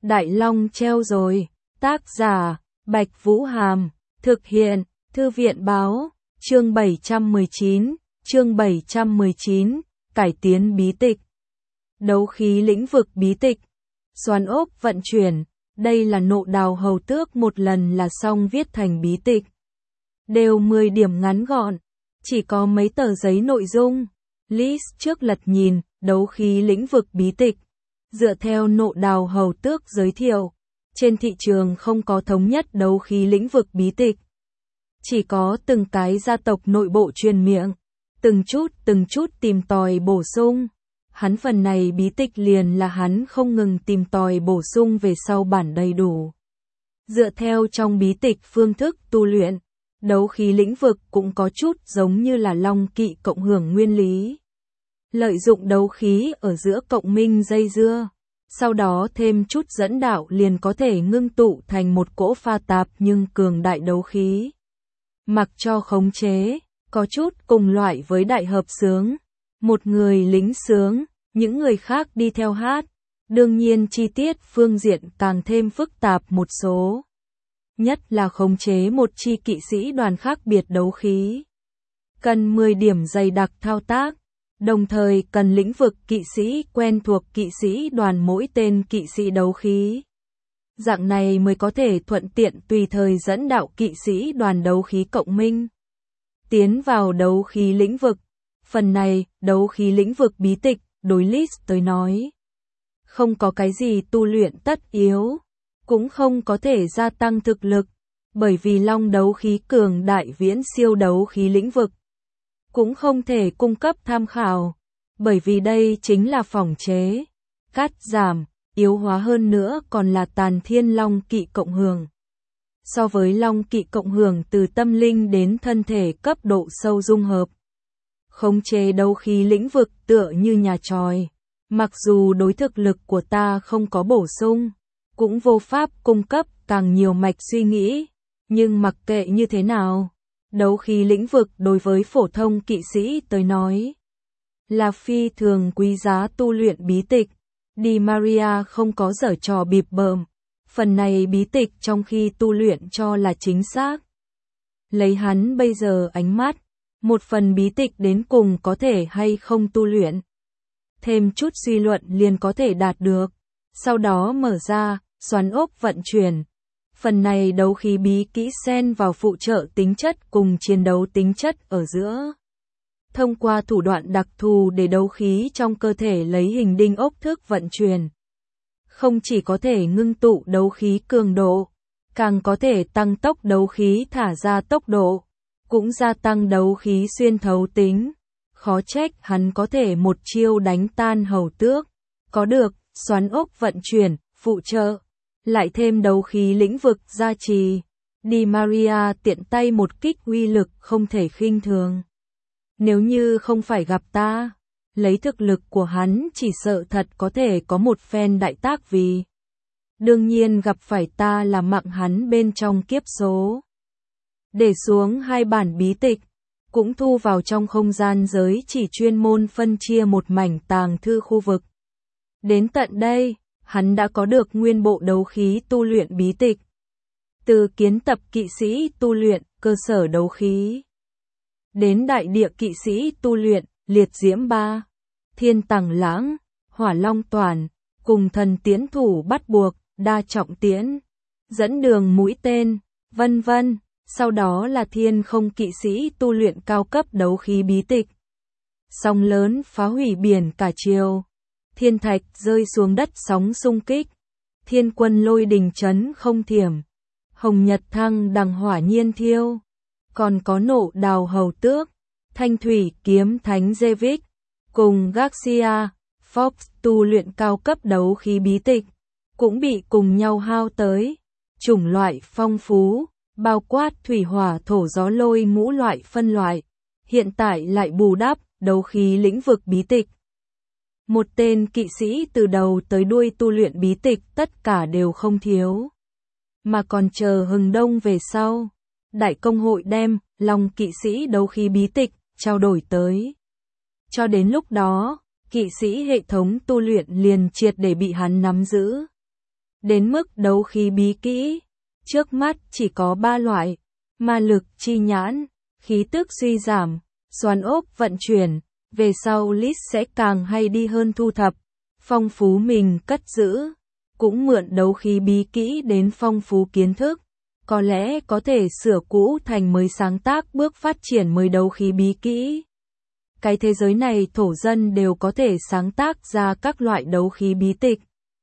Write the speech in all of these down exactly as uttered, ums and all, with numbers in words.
Đại Long treo rồi. Tác giả, Bạch Vũ Hàm. Thực hiện, Thư viện Báo. Chương bảy trăm mười chín. Chương bảy trăm mười chín. Cải tiến bí tịch. Đấu khí lĩnh vực bí tịch. Xoắn ốc vận chuyển. Đây là Nộ Đào Hầu Tước một lần là xong viết thành bí tịch. Đều mười điểm ngắn gọn. Chỉ có mấy tờ giấy nội dung. List trước lật nhìn, đấu khí lĩnh vực bí tịch. Dựa theo Nộ Đào Hầu Tước giới thiệu, trên thị trường không có thống nhất đấu khí lĩnh vực bí tịch. Chỉ có từng cái gia tộc nội bộ truyền miệng, từng chút từng chút tìm tòi bổ sung. Hắn phần này bí tịch liền là hắn không ngừng tìm tòi bổ sung về sau bản đầy đủ. Dựa theo trong bí tịch phương thức tu luyện, đấu khí lĩnh vực cũng có chút giống như là long kỵ cộng hưởng nguyên lý. Lợi dụng đấu khí ở giữa cộng minh dây dưa, sau đó thêm chút dẫn đạo liền có thể ngưng tụ thành một cỗ pha tạp nhưng cường đại đấu khí. Mặc cho khống chế, có chút cùng loại với đại hợp xướng. Một người lính sướng, những người khác đi theo hát. Đương nhiên chi tiết phương diện càng thêm phức tạp một số. Nhất là khống chế một chi kỵ sĩ đoàn khác biệt đấu khí. Cần mười điểm dày đặc thao tác. Đồng thời cần lĩnh vực kỵ sĩ quen thuộc kỵ sĩ đoàn mỗi tên kỵ sĩ đấu khí. Dạng này mới có thể thuận tiện tùy thời dẫn đạo kỵ sĩ đoàn đấu khí cộng minh. Tiến vào đấu khí lĩnh vực. Phần này, đấu khí lĩnh vực bí tịch, đối list tới nói. Không có cái gì tu luyện tất yếu. Cũng không có thể gia tăng thực lực. Bởi vì long đấu khí cường đại viễn siêu đấu khí lĩnh vực. Cũng không thể cung cấp tham khảo, bởi vì đây chính là phỏng chế, cắt giảm, yếu hóa hơn nữa còn là tàn thiên long kỵ cộng hưởng. So với long kỵ cộng hưởng từ tâm linh đến thân thể cấp độ sâu dung hợp. Khống chế đấu khí lĩnh vực tựa như nhà tròi, mặc dù đối thực lực của ta không có bổ sung, cũng vô pháp cung cấp càng nhiều mạch suy nghĩ, nhưng mặc kệ như thế nào. Đấu khí lĩnh vực đối với phổ thông kỵ sĩ tới nói là phi thường quý giá tu luyện bí tịch. Di Maria không có giở trò bịp bợm. Phần này bí tịch trong khi tu luyện cho là chính xác. Lấy hắn bây giờ ánh mắt, một phần bí tịch đến cùng có thể hay không tu luyện. Thêm chút suy luận liền có thể đạt được. Sau đó mở ra, xoắn ốc vận chuyển. Phần này đấu khí bí kỹ xen vào phụ trợ tính chất cùng chiến đấu tính chất ở giữa. Thông qua thủ đoạn đặc thù để đấu khí trong cơ thể lấy hình đinh ốc thức vận chuyển. Không chỉ có thể ngưng tụ đấu khí cường độ, càng có thể tăng tốc đấu khí thả ra tốc độ, cũng gia tăng đấu khí xuyên thấu tính. Khó trách hắn có thể một chiêu đánh tan hầu tước. Có được, xoắn ốc vận chuyển, phụ trợ. Lại thêm đấu khí lĩnh vực gia trì, Di Maria tiện tay một kích uy lực không thể khinh thường. Nếu như không phải gặp ta, lấy thực lực của hắn chỉ sợ thật có thể có một phen đại tác vì. Đương nhiên gặp phải ta là mạng hắn bên trong kiếp số. Để xuống hai bản bí tịch, cũng thu vào trong không gian giới chỉ chuyên môn phân chia một mảnh tàng thư khu vực. Đến tận đây, hắn đã có được nguyên bộ đấu khí tu luyện bí tịch. Từ kiến tập kỵ sĩ tu luyện, cơ sở đấu khí. Đến đại địa kỵ sĩ tu luyện, liệt diễm ba, thiên tằng lãng, hỏa long toàn, cùng thần tiến thủ bắt buộc, đa trọng tiễn, dẫn đường mũi tên, vân vân. Sau đó là thiên không kỵ sĩ tu luyện cao cấp đấu khí bí tịch. Sóng lớn phá hủy biển cả chiều. Thiên thạch rơi xuống đất sóng xung kích. Thiên quân lôi đình chấn không thiểm. Hồng nhật thăng đằng hỏa nhiên thiêu. Còn có Nộ Đào Hầu Tước, thanh thủy kiếm thánh Zevik, cùng Garcia, Fox tu luyện cao cấp đấu khí bí tịch, cũng bị cùng nhau hao tới. Chủng loại phong phú, bao quát thủy hỏa thổ gió lôi ngũ loại phân loại. Hiện tại lại bù đắp, đấu khí lĩnh vực bí tịch. Một tên kỵ sĩ từ đầu tới đuôi tu luyện bí tịch tất cả đều không thiếu. Mà còn chờ hừng đông về sau. Đại công hội đem, lòng kỵ sĩ đấu khí bí tịch, trao đổi tới. Cho đến lúc đó, kỵ sĩ hệ thống tu luyện liền triệt để bị hắn nắm giữ. Đến mức đấu khí bí kỹ, trước mắt chỉ có ba loại: ma lực chi nhãn, khí tức suy giảm, xoắn ốc vận chuyển. Về sau Lis sẽ càng hay đi hơn thu thập, phong phú mình cất giữ, cũng mượn đấu khí bí kỹ đến phong phú kiến thức, có lẽ có thể sửa cũ thành mới, sáng tác bước phát triển mới đấu khí bí kỹ. Cái thế giới này thổ dân đều có thể sáng tác ra các loại đấu khí bí tịch.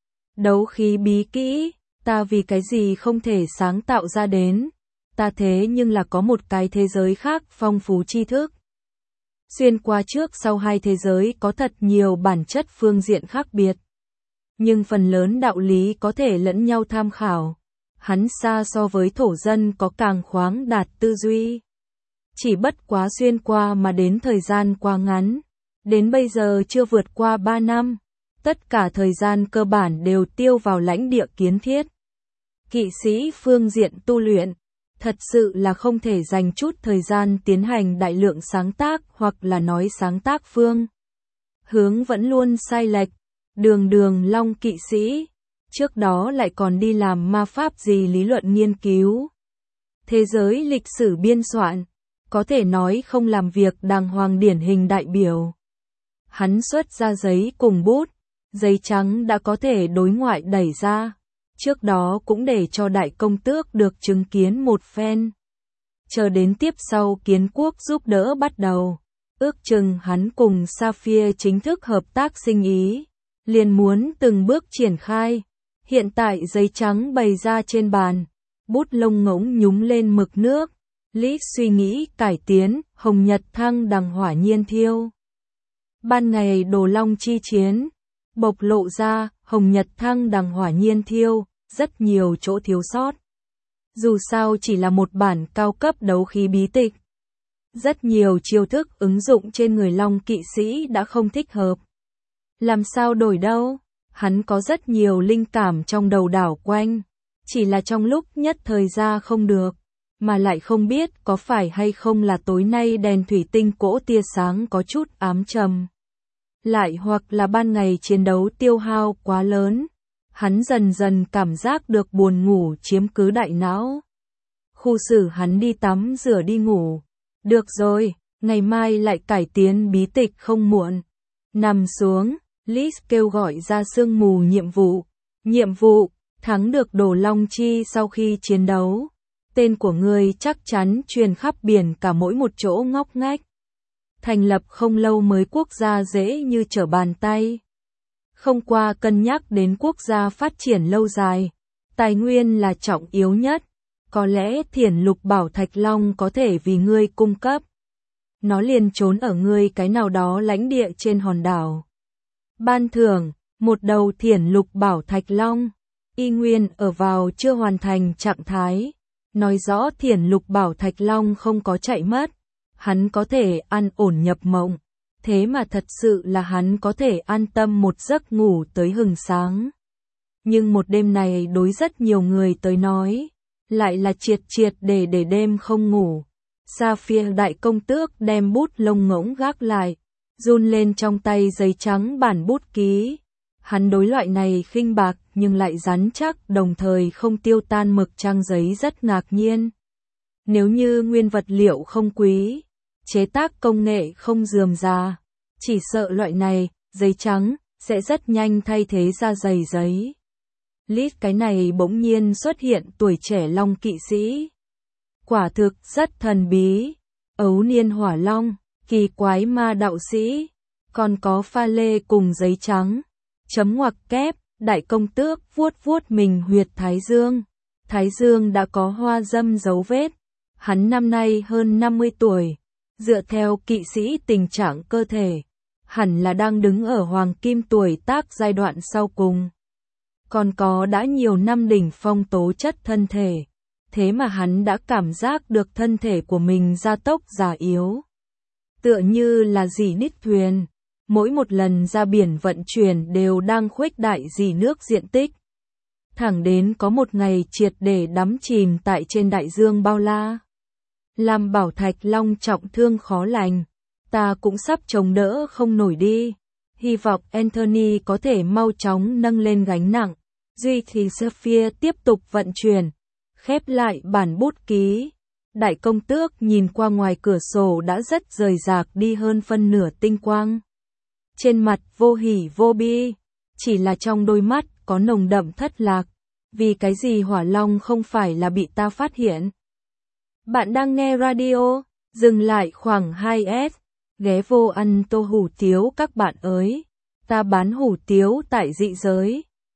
Đấu khí bí kỹ, ta vì cái gì không thể sáng tạo ra đến, ta thế nhưng là có một cái thế giới khác phong phú tri thức. Xuyên qua trước sau hai thế giới có thật nhiều bản chất phương diện khác biệt. Nhưng phần lớn đạo lý có thể lẫn nhau tham khảo. Hắn xa so với thổ dân có càng khoáng đạt tư duy. Chỉ bất quá xuyên qua mà đến thời gian quá ngắn. Đến bây giờ chưa vượt qua ba năm. Tất cả thời gian cơ bản đều tiêu vào lãnh địa kiến thiết. Kỵ sĩ phương diện tu luyện. Thật sự là không thể dành chút thời gian tiến hành đại lượng sáng tác hoặc là nói sáng tác phương. Hướng vẫn luôn sai lệch. Đường đường long kỵ sĩ. Trước đó lại còn đi làm ma pháp gì lý luận nghiên cứu. Thế giới lịch sử biên soạn. Có thể nói không làm việc đàng hoàng điển hình đại biểu. Hắn xuất ra giấy cùng bút. Giấy trắng đã có thể đối ngoại đẩy ra. Trước đó cũng để cho đại công tước được chứng kiến một phen. Chờ đến tiếp sau kiến quốc giúp đỡ bắt đầu. Ước chừng hắn cùng Sapphire chính thức hợp tác sinh ý. Liền muốn từng bước triển khai. Hiện tại giấy trắng bày ra trên bàn. Bút lông ngỗng nhúng lên mực nước. Lis suy nghĩ cải tiến, hồng nhật thăng đằng hỏa nhiên thiêu. Ban ngày đồ long chi chiến. Bộc lộ ra, hồng nhật thăng đằng hỏa nhiên thiêu, rất nhiều chỗ thiếu sót. Dù sao chỉ là một bản cao cấp đấu khí bí tịch. Rất nhiều chiêu thức ứng dụng trên người long kỵ sĩ đã không thích hợp. Làm sao đổi đâu? Hắn có rất nhiều linh cảm trong đầu đảo quanh. Chỉ là trong lúc nhất thời ra không được. Mà lại không biết có phải hay không là tối nay đèn thủy tinh cỗ tia sáng có chút ám trầm. Lại hoặc là ban ngày chiến đấu tiêu hao quá lớn. Hắn dần dần cảm giác được buồn ngủ chiếm cứ đại não. Khu xử hắn đi tắm rửa đi ngủ. Được rồi, ngày mai lại cải tiến bí tịch không muộn. Nằm xuống, Lis kêu gọi ra sương mù nhiệm vụ. Nhiệm vụ, thắng được đồ long chi sau khi chiến đấu. Tên của ngươi chắc chắn truyền khắp biển cả mỗi một chỗ ngóc ngách. Thành lập không lâu mới quốc gia dễ như trở bàn tay. Không qua cân nhắc đến quốc gia phát triển lâu dài. Tài nguyên là trọng yếu nhất. Có lẽ thiển lục bảo thạch long có thể vì ngươi cung cấp. Nó liền trốn ở ngươi cái nào đó lãnh địa trên hòn đảo. Ban thưởng, một đầu thiển lục bảo thạch long. Y nguyên ở vào chưa hoàn thành trạng thái. Nói rõ thiển lục bảo thạch long không có chạy mất. Hắn có thể an ổn nhập mộng. Thế mà thật sự là hắn có thể an tâm một giấc ngủ tới hừng sáng. Nhưng một đêm này đối rất nhiều người tới nói, lại là triệt triệt để để đêm không ngủ. Sapphire đại công tước đem bút lông ngỗng gác lại, run lên trong tay giấy trắng bản bút ký. Hắn đối loại này khinh bạc nhưng lại rắn chắc đồng thời không tiêu tan mực trang giấy rất ngạc nhiên. Nếu như nguyên vật liệu không quý, chế tác công nghệ không rườm rà, chỉ sợ loại này, giấy trắng, sẽ rất nhanh thay thế ra dày giấy. Lis cái này bỗng nhiên xuất hiện tuổi trẻ long kỵ sĩ. Quả thực rất thần bí, ấu niên hỏa long, kỳ quái ma đạo sĩ, còn có pha lê cùng giấy trắng. Chấm ngoặc kép, đại công tước vuốt vuốt mình huyệt thái dương. Thái dương đã có hoa dâm dấu vết. Hắn năm nay hơn năm mươi tuổi. Dựa theo kỵ sĩ tình trạng cơ thể, hẳn là đang đứng ở hoàng kim tuổi tác giai đoạn sau cùng. Còn có đã nhiều năm đỉnh phong tố chất thân thể. Thế mà hắn đã cảm giác được thân thể của mình gia tốc già yếu. Tựa như là dỉ nít thuyền. Mỗi một lần ra biển vận chuyển đều đang khuếch đại dỉ nước diện tích. Thẳng đến có một ngày triệt để đắm chìm tại trên đại dương bao la. Làm bảo thạch long trọng thương khó lành. Ta cũng sắp chống đỡ không nổi đi. Hy vọng Anthony có thể mau chóng nâng lên gánh nặng. Duy thì Sophia tiếp tục vận chuyển, khép lại bản bút ký. Đại công tước nhìn qua ngoài cửa sổ đã rất rời rạc đi hơn phân nửa tinh quang. Trên mặt vô hỉ vô bi, chỉ là trong đôi mắt có nồng đậm thất lạc. Vì cái gì Hỏa Long không phải là bị ta phát hiện? Bạn đang nghe radio, dừng lại khoảng hai s, ghé vô ăn tô hủ tiếu các bạn ơi. Ta bán hủ tiếu tại dị giới.